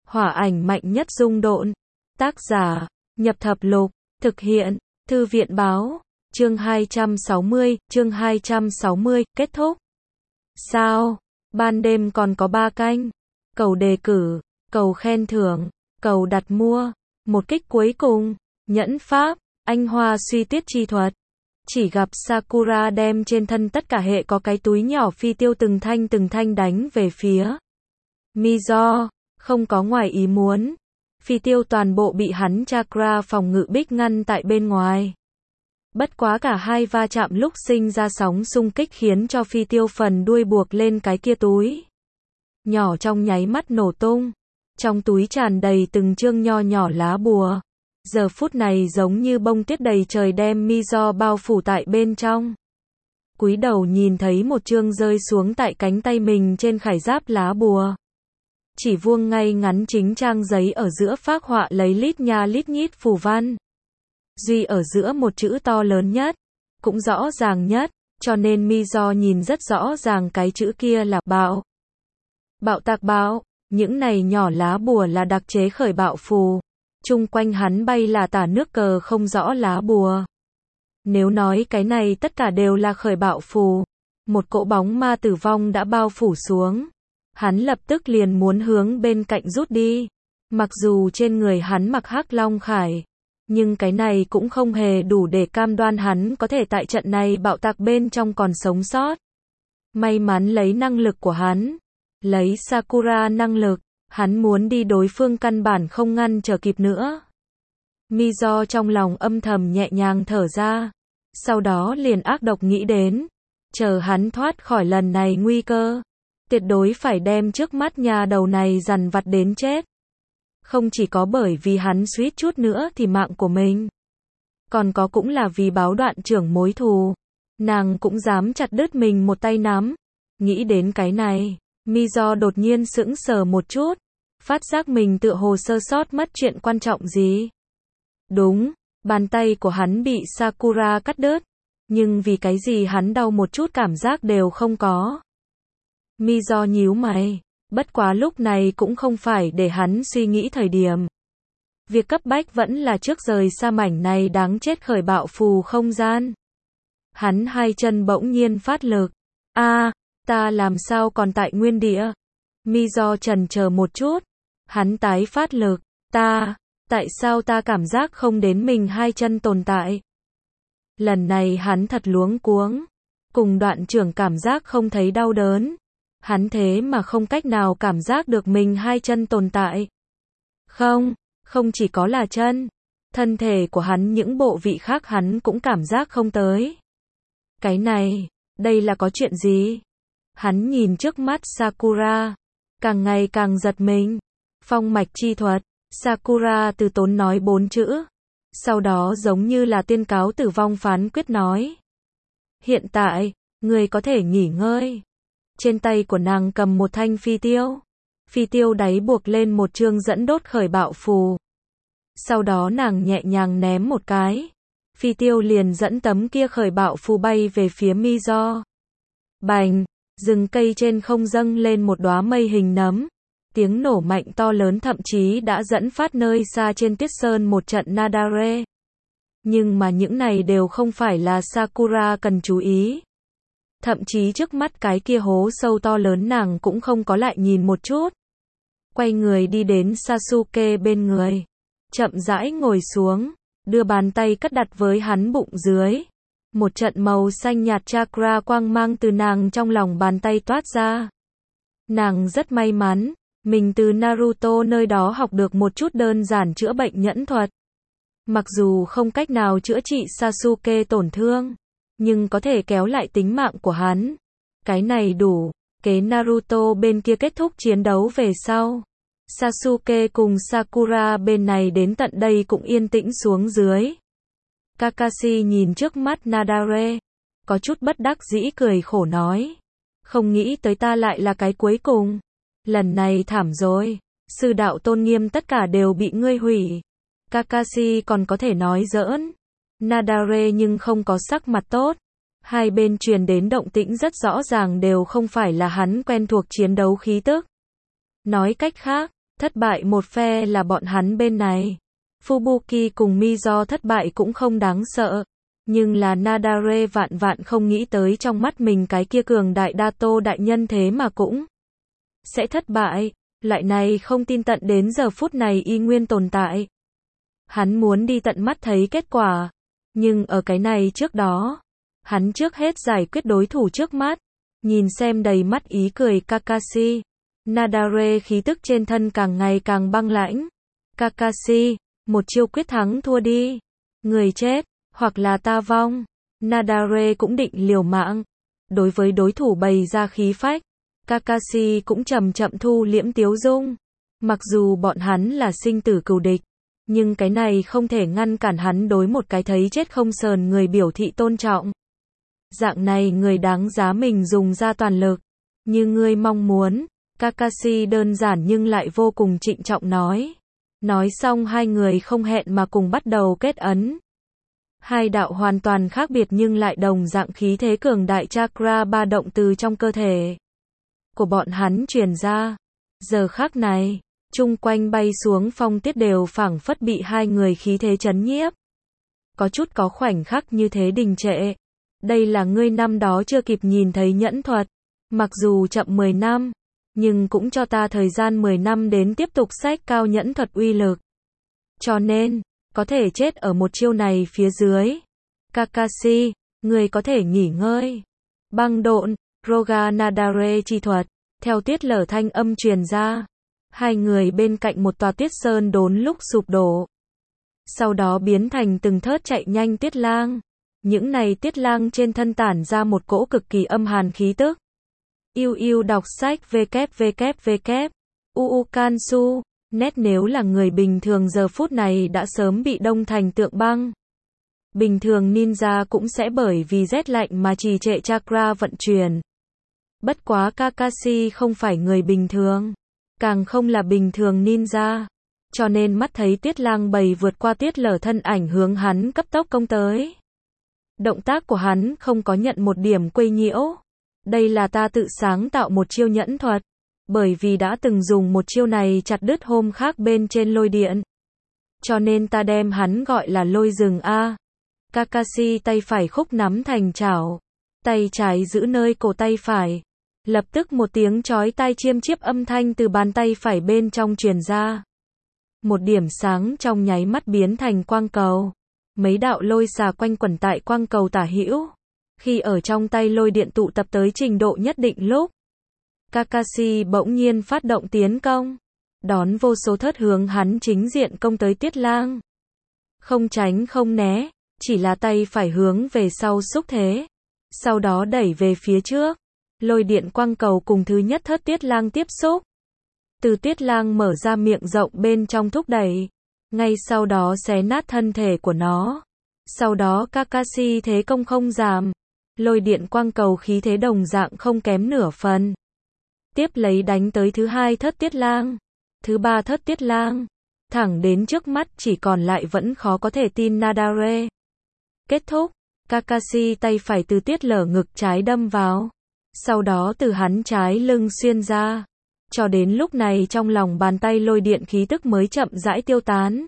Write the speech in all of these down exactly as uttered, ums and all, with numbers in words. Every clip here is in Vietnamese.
Hỏa ảnh mạnh nhất dung độn. Tác giả, Nhập Thập Lục. Thực hiện, Thư viện báo. Chương hai trăm sáu mươi, chương hai trăm sáu mươi, kết thúc. Sao? Ban đêm còn có ba canh. Cầu đề cử, cầu khen thưởng, cầu đặt mua. Một kích cuối cùng, nhẫn pháp, anh hoa suy tuyết chi thuật. Chỉ gặp Sakura đem trên thân tất cả hệ có cái túi nhỏ phi tiêu từng thanh từng thanh đánh về phía Mizo, không có ngoài ý muốn. Phi tiêu toàn bộ bị hắn chakra phòng ngự bích ngăn tại bên ngoài. Bất quá cả hai va chạm lúc sinh ra sóng xung kích khiến cho phi tiêu phần đuôi buộc lên cái kia túi nhỏ trong nháy mắt nổ tung. Trong túi tràn đầy từng chương nho nhỏ lá bùa. Giờ phút này giống như bông tuyết đầy trời đem Mizo bao phủ tại bên trong. Cúi đầu nhìn thấy một chương rơi xuống tại cánh tay mình trên khải giáp lá bùa. Chỉ vuông ngay ngắn chính trang giấy ở giữa phác họa lấy lít nha lít nhít phù văn. Duy ở giữa một chữ to lớn nhất, cũng rõ ràng nhất, cho nên Mizo nhìn rất rõ ràng cái chữ kia là bạo. Bạo tạc bạo, những này nhỏ lá bùa là đặc chế khởi bạo phù. Chung quanh hắn bay là tả nước cờ không rõ lá bùa. Nếu nói cái này tất cả đều là khởi bạo phù, một cỗ bóng ma tử vong đã bao phủ xuống. Hắn lập tức liền muốn hướng bên cạnh rút đi. Mặc dù trên người hắn mặc hắc long khải, nhưng cái này cũng không hề đủ để cam đoan hắn có thể tại trận này bạo tạc bên trong còn sống sót. May mắn lấy năng lực của hắn, lấy Sakura năng lực, hắn muốn đi đối phương căn bản không ngăn trở kịp nữa. Mizo trong lòng âm thầm nhẹ nhàng thở ra, sau đó liền ác độc nghĩ đến, chờ hắn thoát khỏi lần này nguy cơ, tuyệt đối phải đem trước mắt nhà đầu này dằn vặt đến chết. Không chỉ có bởi vì hắn suýt chút nữa thì mạng của mình, còn có cũng là vì báo đoạn trưởng mối thù. Nàng cũng dám chặt đứt mình một tay nắm. Nghĩ đến cái này, Mizo đột nhiên sững sờ một chút, phát giác mình tựa hồ sơ sót mất chuyện quan trọng gì. Đúng, bàn tay của hắn bị Sakura cắt đứt, nhưng vì cái gì hắn đau một chút cảm giác đều không có. Mizo nhíu mày, bất quá lúc này cũng không phải để hắn suy nghĩ thời điểm. Việc cấp bách vẫn là trước rời xa mảnh này đáng chết khởi bạo phù không gian. Hắn hai chân bỗng nhiên phát lực. A, à, ta làm sao còn tại nguyên địa? Mizo chần chờ một chút, hắn tái phát lực. Ta, tại sao ta cảm giác không đến mình hai chân tồn tại? Lần này hắn thật luống cuống, cùng đoạn trưởng cảm giác không thấy đau đớn. Hắn thế mà không cách nào cảm giác được mình hai chân tồn tại. Không, không chỉ có là chân, thân thể của hắn những bộ vị khác hắn cũng cảm giác không tới. Cái này, đây là có chuyện gì? Hắn nhìn trước mắt Sakura, càng ngày càng giật mình. Phong mạch chi thuật, Sakura từ tốn nói bốn chữ. Sau đó giống như là tiên cáo tử vong phán quyết nói. Hiện tại, người có thể nghỉ ngơi. Trên tay của nàng cầm một thanh phi tiêu. Phi tiêu đáy buộc lên một chương dẫn đốt khởi bạo phù. Sau đó nàng nhẹ nhàng ném một cái. Phi tiêu liền dẫn tấm kia khởi bạo phù bay về phía Mizo. Bành, rừng cây trên không dâng lên một đóa mây hình nấm. Tiếng nổ mạnh to lớn thậm chí đã dẫn phát nơi xa trên tuyết sơn một trận nadare. Nhưng mà những này đều không phải là Sakura cần chú ý. Thậm chí trước mắt cái kia hố sâu to lớn nàng cũng không có lại nhìn một chút. Quay người đi đến Sasuke bên người. Chậm rãi ngồi xuống, đưa bàn tay cất đặt với hắn bụng dưới. Một trận màu xanh nhạt chakra quang mang từ nàng trong lòng bàn tay toát ra. Nàng rất may mắn, mình từ Naruto nơi đó học được một chút đơn giản chữa bệnh nhẫn thuật. Mặc dù không cách nào chữa trị Sasuke tổn thương, nhưng có thể kéo lại tính mạng của hắn. Cái này đủ. Kế Naruto bên kia kết thúc chiến đấu về sau, Sasuke cùng Sakura bên này đến tận đây cũng yên tĩnh xuống dưới. Kakashi nhìn trước mắt Nadare, có chút bất đắc dĩ cười khổ nói. Không nghĩ tới ta lại là cái cuối cùng. Lần này thảm rồi, sư đạo tôn nghiêm tất cả đều bị ngươi hủy. Kakashi còn có thể nói giỡn. Nadare nhưng không có sắc mặt tốt. Hai bên truyền đến động tĩnh rất rõ ràng đều không phải là hắn quen thuộc chiến đấu khí tức. Nói cách khác, Thất bại một phe là bọn hắn bên này. Fubuki cùng Mizo thất bại cũng không đáng sợ. Nhưng là Nadare vạn vạn không nghĩ tới trong mắt mình cái kia cường đại Dato đại nhân thế mà cũng sẽ thất bại. Loại này không tin tận đến giờ phút này y nguyên tồn tại. Hắn muốn đi tận mắt thấy kết quả. Nhưng ở cái này trước đó, hắn trước hết giải quyết đối thủ trước mắt. Nhìn xem đầy mắt ý cười Kakashi. Nadare khí tức trên thân càng ngày càng băng lãnh. Kakashi, một chiêu quyết thắng thua đi. Người chết, hoặc là ta vong. Nadare cũng định liều mạng. Đối với đối thủ bày ra khí phách, Kakashi cũng chậm chậm thu liễm tiếu dung. Mặc dù bọn hắn là sinh tử cừu địch, nhưng cái này không thể ngăn cản hắn đối một cái thấy chết không sờn người biểu thị tôn trọng. Dạng này người đáng giá mình dùng ra toàn lực. Như ngươi mong muốn, Kakashi đơn giản nhưng lại vô cùng trịnh trọng nói. Nói xong hai người không hẹn mà cùng bắt đầu kết ấn. Hai đạo hoàn toàn khác biệt nhưng lại đồng dạng khí thế cường đại chakra ba động từ trong cơ thể của bọn hắn truyền ra. Giờ khắc này, chung quanh bay xuống phong tiết đều phảng phất bị hai người khí thế chấn nhiếp. Có chút có khoảnh khắc như thế đình trệ. Đây là ngươi năm đó chưa kịp nhìn thấy nhẫn thuật. Mặc dù chậm mười năm, nhưng cũng cho ta thời gian mười năm đến tiếp tục xách cao nhẫn thuật uy lực. Cho nên, có thể chết ở một chiêu này phía dưới. Kakashi, ngươi có thể nghỉ ngơi. Băng độn, Roga Nadare chi thuật, theo tiết lở thanh âm truyền ra. Hai người bên cạnh một tòa tiết sơn đốn lúc sụp đổ. Sau đó biến thành từng thớt chạy nhanh tiết lang. Những này tiết lang trên thân tản ra một cỗ cực kỳ âm hàn khí tức. Yêu yêu đọc sách www. Uukansu. Nét nếu là người bình thường giờ phút này đã sớm bị đông thành tượng băng. Bình thường ninja cũng sẽ bởi vì rét lạnh mà trì trệ chakra vận chuyển. Bất quá Kakashi không phải người bình thường, càng không là bình thường ninja. Cho nên mắt thấy Tiết Lang bầy vượt qua Tiết Lở thân ảnh hướng hắn cấp tốc công tới. Động tác của hắn không có nhận một điểm quấy nhiễu. Đây là ta tự sáng tạo một chiêu nhẫn thuật. Bởi vì đã từng dùng một chiêu này chặt đứt hôm khác bên trên lôi điện. Cho nên ta đem hắn gọi là lôi rừng A. Kakashi tay phải khúc nắm thành chảo. Tay trái giữ nơi cổ tay phải. Lập tức một tiếng chói tai chiêm chiếp âm thanh từ bàn tay phải bên trong truyền ra. Một điểm sáng trong nháy mắt biến thành quang cầu. Mấy đạo lôi xà quanh quẩn tại quang cầu tả hữu. Khi ở trong tay lôi điện tụ tập tới trình độ nhất định lúc, Kakashi bỗng nhiên phát động tiến công. Đón vô số thớt hướng hắn chính diện công tới Tiết Lang. Không tránh không né, chỉ là tay phải hướng về sau xúc thế. Sau đó đẩy về phía trước. Lôi điện quang cầu cùng thứ nhất thớt Tiết Lang tiếp xúc. Từ Tiết Lang mở ra miệng rộng bên trong thúc đẩy. Ngay sau đó xé nát thân thể của nó. Sau đó Kakashi thế công không giảm. Lôi điện quang cầu khí thế đồng dạng không kém nửa phần. Tiếp lấy đánh tới thứ hai thớt Tiết Lang. Thứ ba thớt Tiết Lang. Thẳng đến trước mắt chỉ còn lại vẫn khó có thể tin Nadare. Kết thúc. Kakashi tay phải từ Tiết Lở ngực trái đâm vào. Sau đó từ hắn trái lưng xuyên ra. Cho đến lúc này trong lòng bàn tay lôi điện khí tức mới chậm rãi tiêu tán.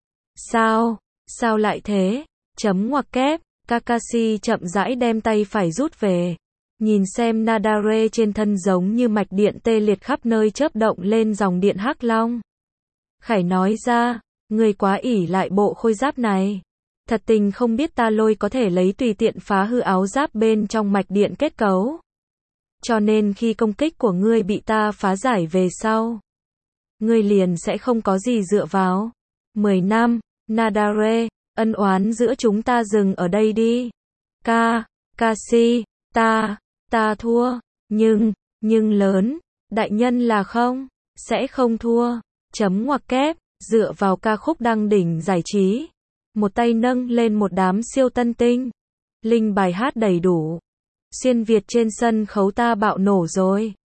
Sao? Sao lại thế? Chấm ngoặc kép. Kakashi chậm rãi đem tay phải rút về. Nhìn xem Nadare trên thân giống như mạch điện tê liệt khắp nơi chớp động lên dòng điện hắc long. Khải nói ra, người quá ỷ lại bộ khôi giáp này. Thật tình không biết ta lôi có thể lấy tùy tiện phá hư áo giáp bên trong mạch điện kết cấu. Cho nên khi công kích của ngươi bị ta phá giải về sau, ngươi liền sẽ không có gì dựa vào. Mười năm, Nadare, ân oán giữa chúng ta dừng ở đây đi. Ka, Kashi, ta, ta thua, nhưng, nhưng lớn, đại nhân là không, sẽ không thua. Chấm ngoặc kép, dựa vào ca khúc đăng đỉnh giải trí. Một tay nâng lên một đám siêu tân tinh. Linh bài hát đầy đủ. Xuyên Việt trên sân khấu ta bạo nổ rồi.